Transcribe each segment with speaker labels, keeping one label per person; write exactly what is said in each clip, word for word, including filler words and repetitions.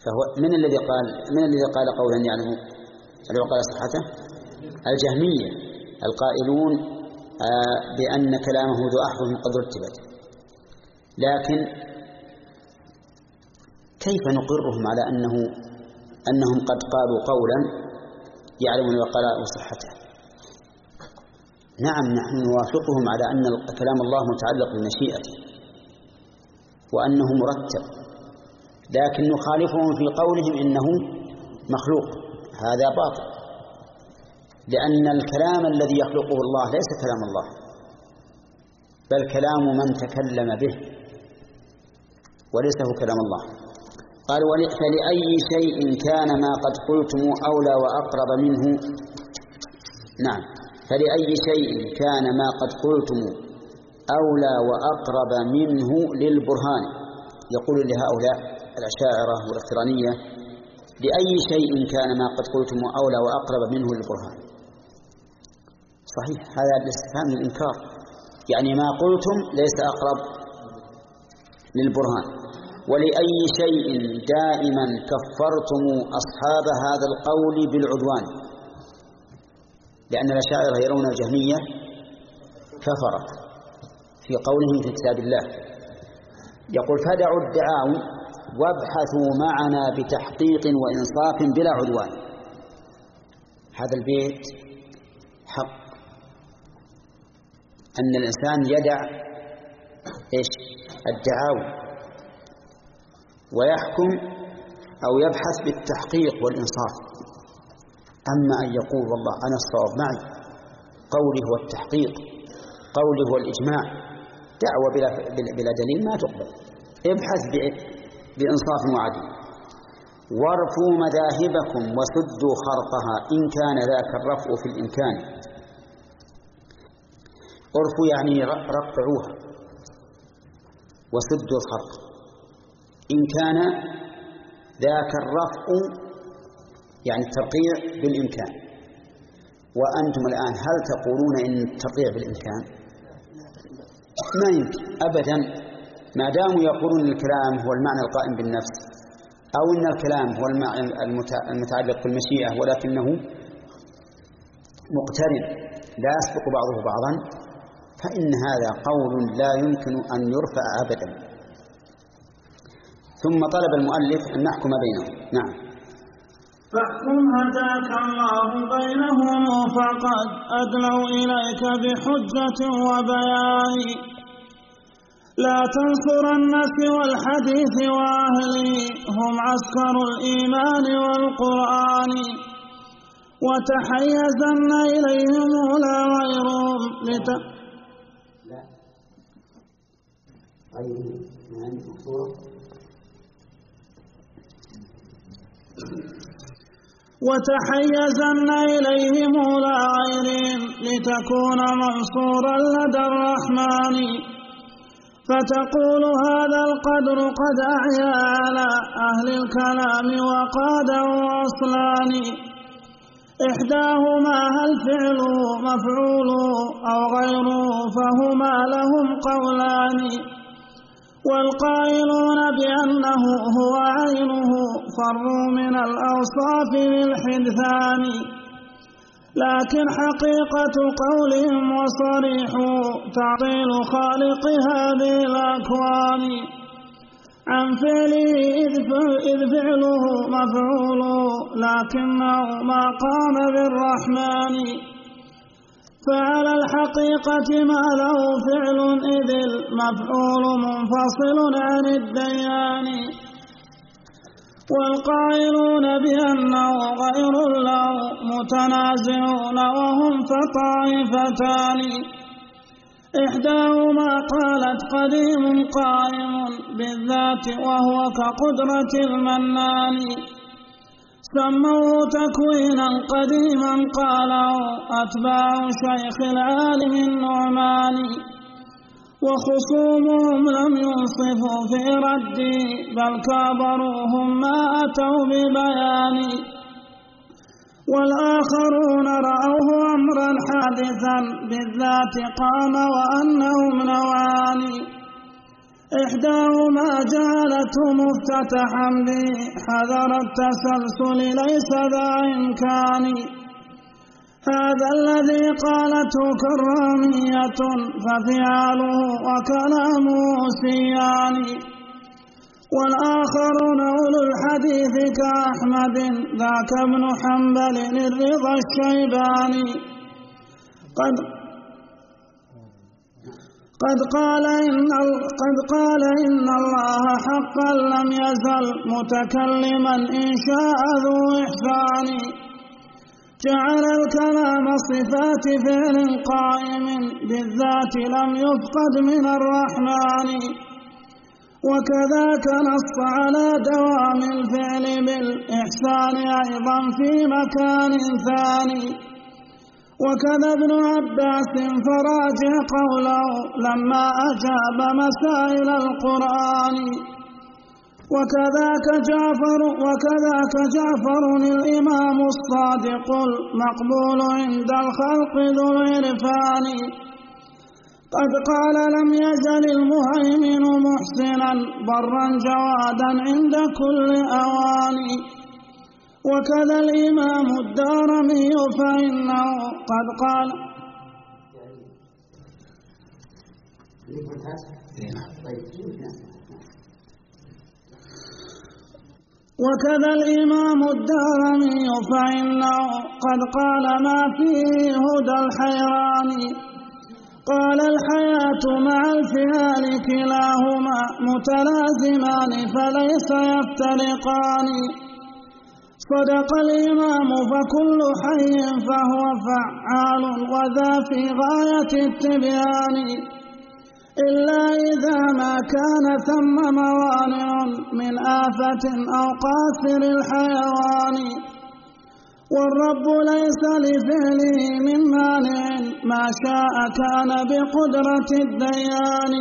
Speaker 1: فهو من الذي قال من الذي قال قولا يعلم الذي قال صحته؟ الجهمية القائلون بأن كلامه ذو أحرف قد رتبت. لكن كيف نقرهم على أنه أنهم قد قالوا قولا يعلمون وقلاء صحته؟ نعم نحن نوافقهم على أن كلام الله متعلق بمشيئته وأنه مرتب، لكن نخالفهم في قولهم إنه مخلوق. هذا باطل، لأن الكلام الذي يخلقه الله ليس كلام الله، بل كلام من تكلم به وليس هو كلام الله. قال فلأي شيء كان ما قد قلتم أولى وأقرب منه. نعم، فلأي شيء كان ما قد قلتم أولى وأقرب منه للبرهان. يقول لهؤلاء الأشاعرة والاقترانية لأي شيء كان ما قد قلتم أولى وأقرب منه للبرهان. صحيح، هذا الاستفهام للإنكار، يعني ما قلتم ليس أقرب للبرهان. ولأي شيء دائما كفرتم أصحاب هذا القول بالعدوان، لأن الأشاعرة يرون الجهمية كفرت في قولهم في كتاب الله. يقول فدعوا الدعاوى وابحثوا معنا بتحقيق وإنصاف بلا عدوان. هذا البيت حق، أن الإنسان يدع إيش الدعاوى ويحكم أو يبحث بالتحقيق والإنصاف. أما أن يقول والله أنا الصواب معي، قوله هو التحقيق، قوله هو الإجماع، دعوة بلا, بلا دليل ما تقبل. ابحث بإنصاف وعدل. وارفوا مذاهبكم وسدوا خرقها إن كان ذاك الرفع في الإمكان. ارفوا يعني رقعوها، وسدوا الخرق إن كان ذاك الرفع يعني الترقيع بالإمكان. وأنتم الآن هل تقولون إن الترقيع بالإمكان؟ ما يمكن أبدا، ما داموا يقولون الكلام هو المعنى القائم بالنفس، أو إن الكلام هو المعنى المتعلق بالمشيئة ولكنه مقترن لا يسبق بعضه بعضا، فإن هذا قول لا يمكن أن يرفع أبدا. ثم طلب المؤلف أن نحكم بينهم. نعم،
Speaker 2: فاحكم هداك الله بينهم فقد أدلوا إليك بحجة وبيان. لا تنصرن سوى الحديث وأهلي هم عسكر الإيمان والقرآن. وتحيزن إليهم لا غيرهم لت... لا وتحيزن إليهم لا غيرهم لتكون منصورا لدى الرحمن. فتقول هذا القدر قد أعيا على أهل الكلام وقادا وأصلان. إحداهما هل فعله مفعول أو غيره فهما لهم قولان. والقائلون بأنه هو عينه فروا من الأوصاف للحدثان. لكن حقيقة قولهم وصريح تعطيل خالق هذه الأكوان عن فعله إذ فعله مفعول لكنه ما قام بالرحمن. فعلى الحقيقة ما له فعل إذ المفعول منفصل عن الديان. والقائلون بأنه غير له متنازعون وهم فطائفتان. إحداهما قالت قديم قائم بالذات وهو كقدرة المنان. سموه تكوينا قديما قاله أتباع شيخ العالم النعمان. وخصومهم لم ينصفوا في ردي بل كابروهم ما أتوا ببيان. والآخرون رأوه أمرا حادثا بالذات قام وأنهم نوعان. إحداهما جعلته مفتتحا به حذر التسلسل ليس ذا إمكان. هذا الذي قالته كرامية ففعاله وكلامه سيان. والآخرون أولو الحديث كأحمد ذاك ابن حنبل الرضا الشيباني قد قد قال إن قد قال إن الله حقا لم يزل متكلما إن شاء ذو إحسان. جعل الكلام صفات فعل قائم بالذات لم يفقد من الرحمن. وكذاك نص على دوام الفعل بالإحسان أيضا في مكان ثاني. وكذا ابن عباس فراجع قوله لما أجاب مسائل القرآن. وكذاك جعفر وكذاك جعفر الإمام الصادق المقبول عند الخلق ذو العرفان. قد قال لم يزل المهيمن محسنا برا جوادا عند كل أوان. وكذا الإمام الدارمي فإنه قد قال وكذا الإمام الدارمي فإنه قد قال ما فيه هدى الحيران. قال الحياة مع الفعال كلاهما متلازمان فليس يفترقان. صدق الإمام فكل حي فهو فعال وذا في غاية التبيان إلا إذا ما كان ثم موانع من آفة أو قاصر الحيوان. والرب ليس لفعله من مانع ما شاء كان بقدرة الديان.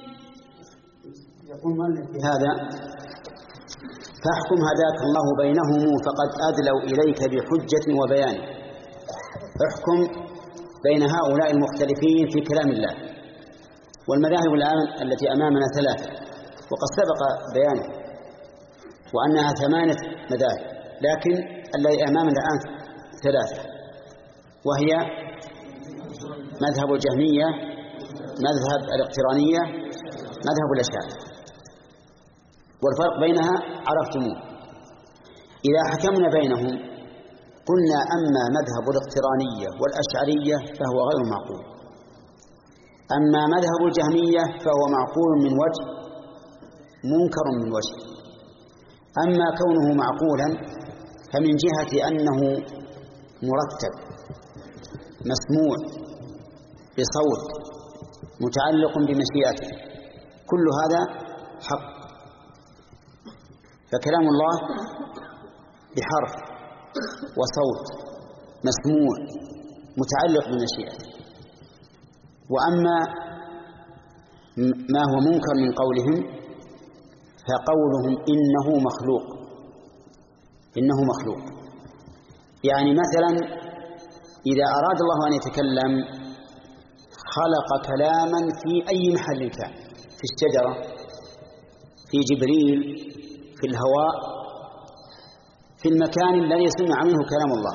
Speaker 1: يقول مؤلف بهذا فاحكم هداك الله بينهم فقد أدلوا إليك بحجة وبيان. احكم بين هؤلاء المختلفين في كلام الله. والمذاهب الآن التي أمامنا ثلاثة وقد سبق بيانه وأنها ثمانية مذاهب، لكن الذي أمامنا الآن ثلاثة، وهي مذهب الجهمية، مذهب الاقترانية، مذهب الأشاعرة. والفرق بينها عرفتموه. إذا حكمنا بينهم قلنا أما مذهب الاقترانية والأشعرية فهو غير معقول، أما مذهب الجهمية فهو معقول من وجه منكر من وجه. أما كونه معقولا فمن جهة أنه مرتب مسموع بصوت متعلق بمشيئته، كل هذا حق. فكلام الله بحرف وصوت مسموع متعلق بمشيئته. وأما ما هو منكر من قولهم فقولهم إنه مخلوق، إنه مخلوق. يعني مثلا إذا أراد الله أن يتكلم خلق كلاما في أي محل كان، في الشجرة، في جبريل، في الهواء، في المكان الذي سمع منه كلام الله،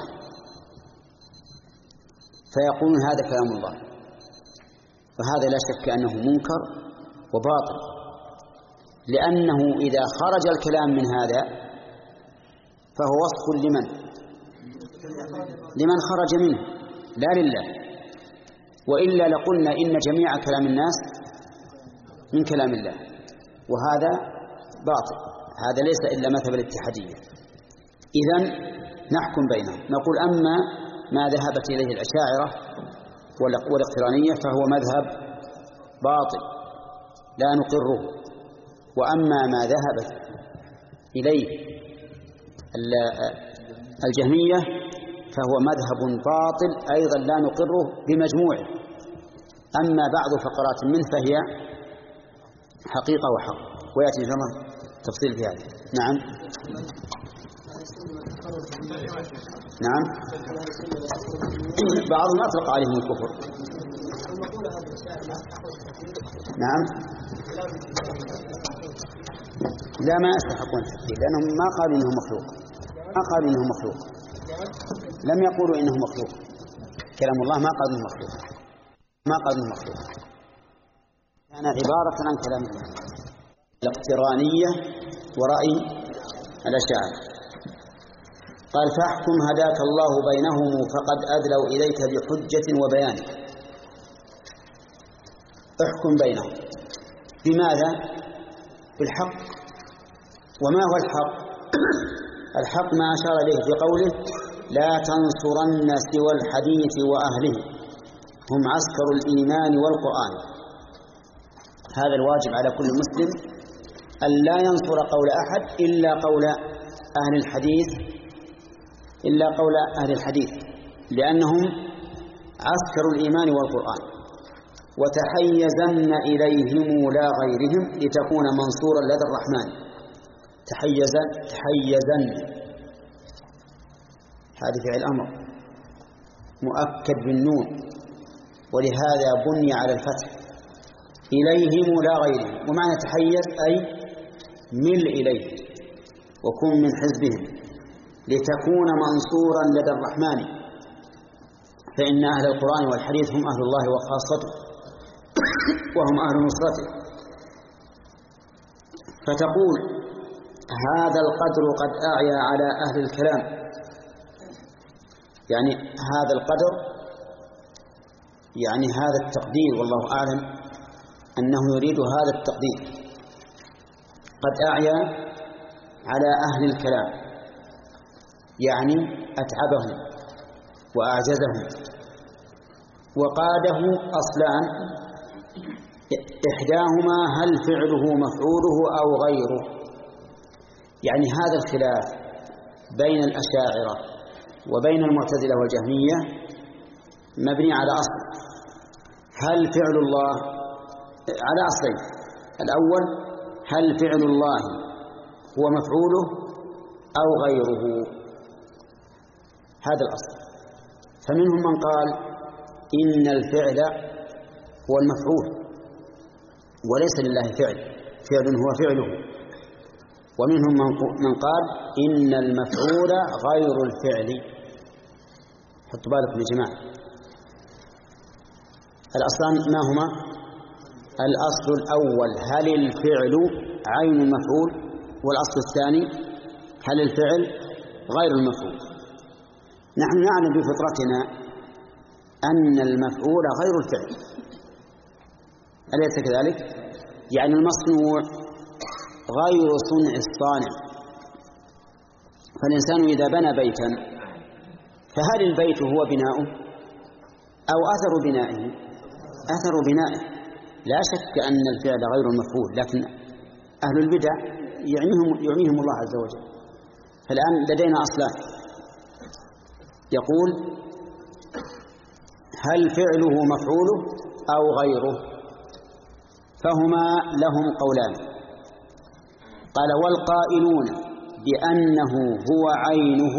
Speaker 1: فيقولون هذا كلام الله. فهذا لا شك أنه منكر وباطل، لأنه إذا خرج الكلام من هذا فهو وصف لمن لمن خرج منه لا لله. وإلا لقلنا إن جميع كلام الناس من كلام الله، وهذا باطل، هذا ليس إلا مذهب الاتحادية. إذن نحكم بينهم نقول أما ما ذهبت إليه الأشاعرة والاقترانية فهو مذهب باطل لا نقره، وأما ما ذهبت إليه الجهمية فهو مذهب باطل أيضا لا نقره بمجموعه. أما بعض فقرات منه فهي حقيقة وحق، ويأتي إن شاء الله تفصيل في هذا. نعم نعم بعضهم أطلق عليهم الكفر. نعم لا ما يستحقون التكفير لأنهم ما قالوا إنه مخلوق، ما قالوا إنه مخلوق، لم يقولوا إنه مخلوق. كلام الله ما قالوا إنه مخلوق، ما قالوا إنه مخلوق، كان عبارة عن كلام الله. الاقترانية ورأي الأشاعرة. قال فاحكم هداك الله بينهم فقد أدلوا إليك بحجة وبيان. احكم بينهم بماذا؟ بالحق. وما هو الحق؟ الحق ما أشار إليه في قوله لا تنصرن سوى الحديث وأهله هم عسكر الإيمان والقرآن. هذا الواجب على كل مسلم أن لا ينصر قول أحد إلا قول أهل الحديث إلا قول أهل الحديث لأنهم عسكر الإيمان والقرآن. وتحيزن إليهم لا غيرهم لتكون منصورا لدى الرحمن. تحيزا تحيزن هذا فعل أمر مؤكد بالنون، ولهذا بني على الفتح. إليهم لا غيرهم، ومعنى تحيز أي مل إليه وكن من حزبهم لتكون منصورا لدى الرحمن، فإن أهل القرآن والحديث هم أهل الله وخاصته وهم أهل نصرته. فتقول هذا القدر قد أعيا على أهل الكلام، يعني هذا القدر يعني هذا التقدير، والله أعلم أنه يريد هذا التقدير. قد أعيا على أهل الكلام يعني أتعبهم وأعجزهم. وقاده أصلان، إحداهما هل فعله مفعوله أو غيره، يعني هذا الخلاف بين الأشاعرة وبين المعتزلة والجهمية مبني على أصل، هل فعل الله على أصلين. الأول هل فعل الله هو مفعوله أو غيره، هذا الأصل. فمنهم من قال إن الفعل هو المفعول وليس لله فعل، فعل هو فعله. ومنهم من قال إن المفعول غير الفعل. حطوا بالكم يا جماعة، الأصلان ما هما؟ الأصل الأول هل الفعل عين المفعول، والأصل الثاني هل الفعل غير المفعول. نحن نعلم بفطرتنا أن المفعول غير الفعل، أليس كذلك؟ يعني المصنوع غير صنع الصانع. فالإنسان إذا بنى بيتا فهل البيت هو بناؤه أو أثر بنائه؟ أثر بنائه. لا شك أن الفعل غير المفعول، لكن أهل البدع يعنيهم, يعنيهم الله عز وجل. فالآن لدينا أصلان، يقول هل فعله مفعوله أو غيره، فهما لهم قولان. قال والقائلون بأنه هو عينه،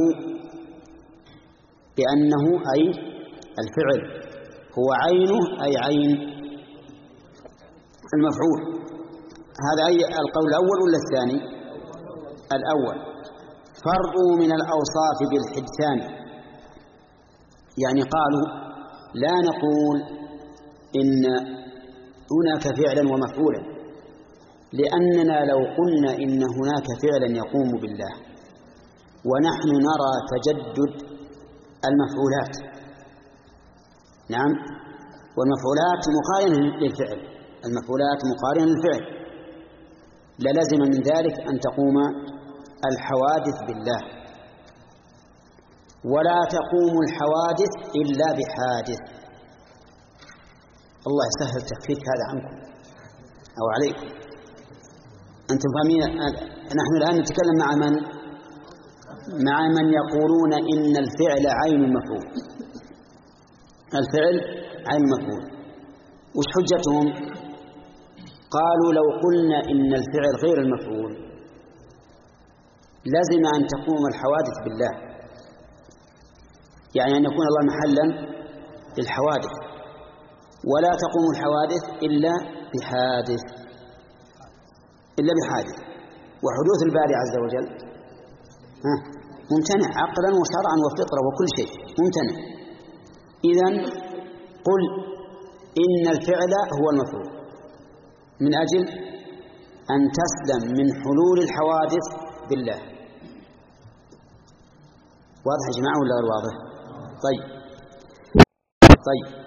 Speaker 1: بأنه أي الفعل هو عينه أي عين المفعول. هذا أي القول الأول ولا الثاني؟ الأول. فرقوا من الأوصاف بالحدثان، يعني قالوا لا نقول إن هناك فعلا ومفعولا، لأننا لو قلنا إن هناك فعلا يقوم بالله ونحن نرى تجدد المفعولات، نعم، والمفعولات مقارنة للفعل، المفعولات مقارنة للفعل، للزم من ذلك أن تقوم الحوادث بالله، ولا تقوم الحوادث إلا بحادث. الله يسهل تخفيف هذا عنكم أو عليكم. أنتم فاهمين؟ نحن الآن نتكلم مع من مع من يقولون إن الفعل عين المفعول، الفعل عين المفعول. وش حجتهم؟ قالوا لو قلنا إن الفعل غير المفعول لازم أن تقوم الحوادث بالله، يعني أن يكون الله محلا للحوادث، ولا تقوم الحوادث إلا بحادث إلا بحادث. وحدوث الباري عز وجل ممتنع عقلا وشرعا وفطرة وكل شيء ممتنع. إذن قل إن الفعل هو المفعول من أجل أن تسلم من حلول الحوادث بالله. واضح يا جماعة ولا غير واضح؟ طيب طيب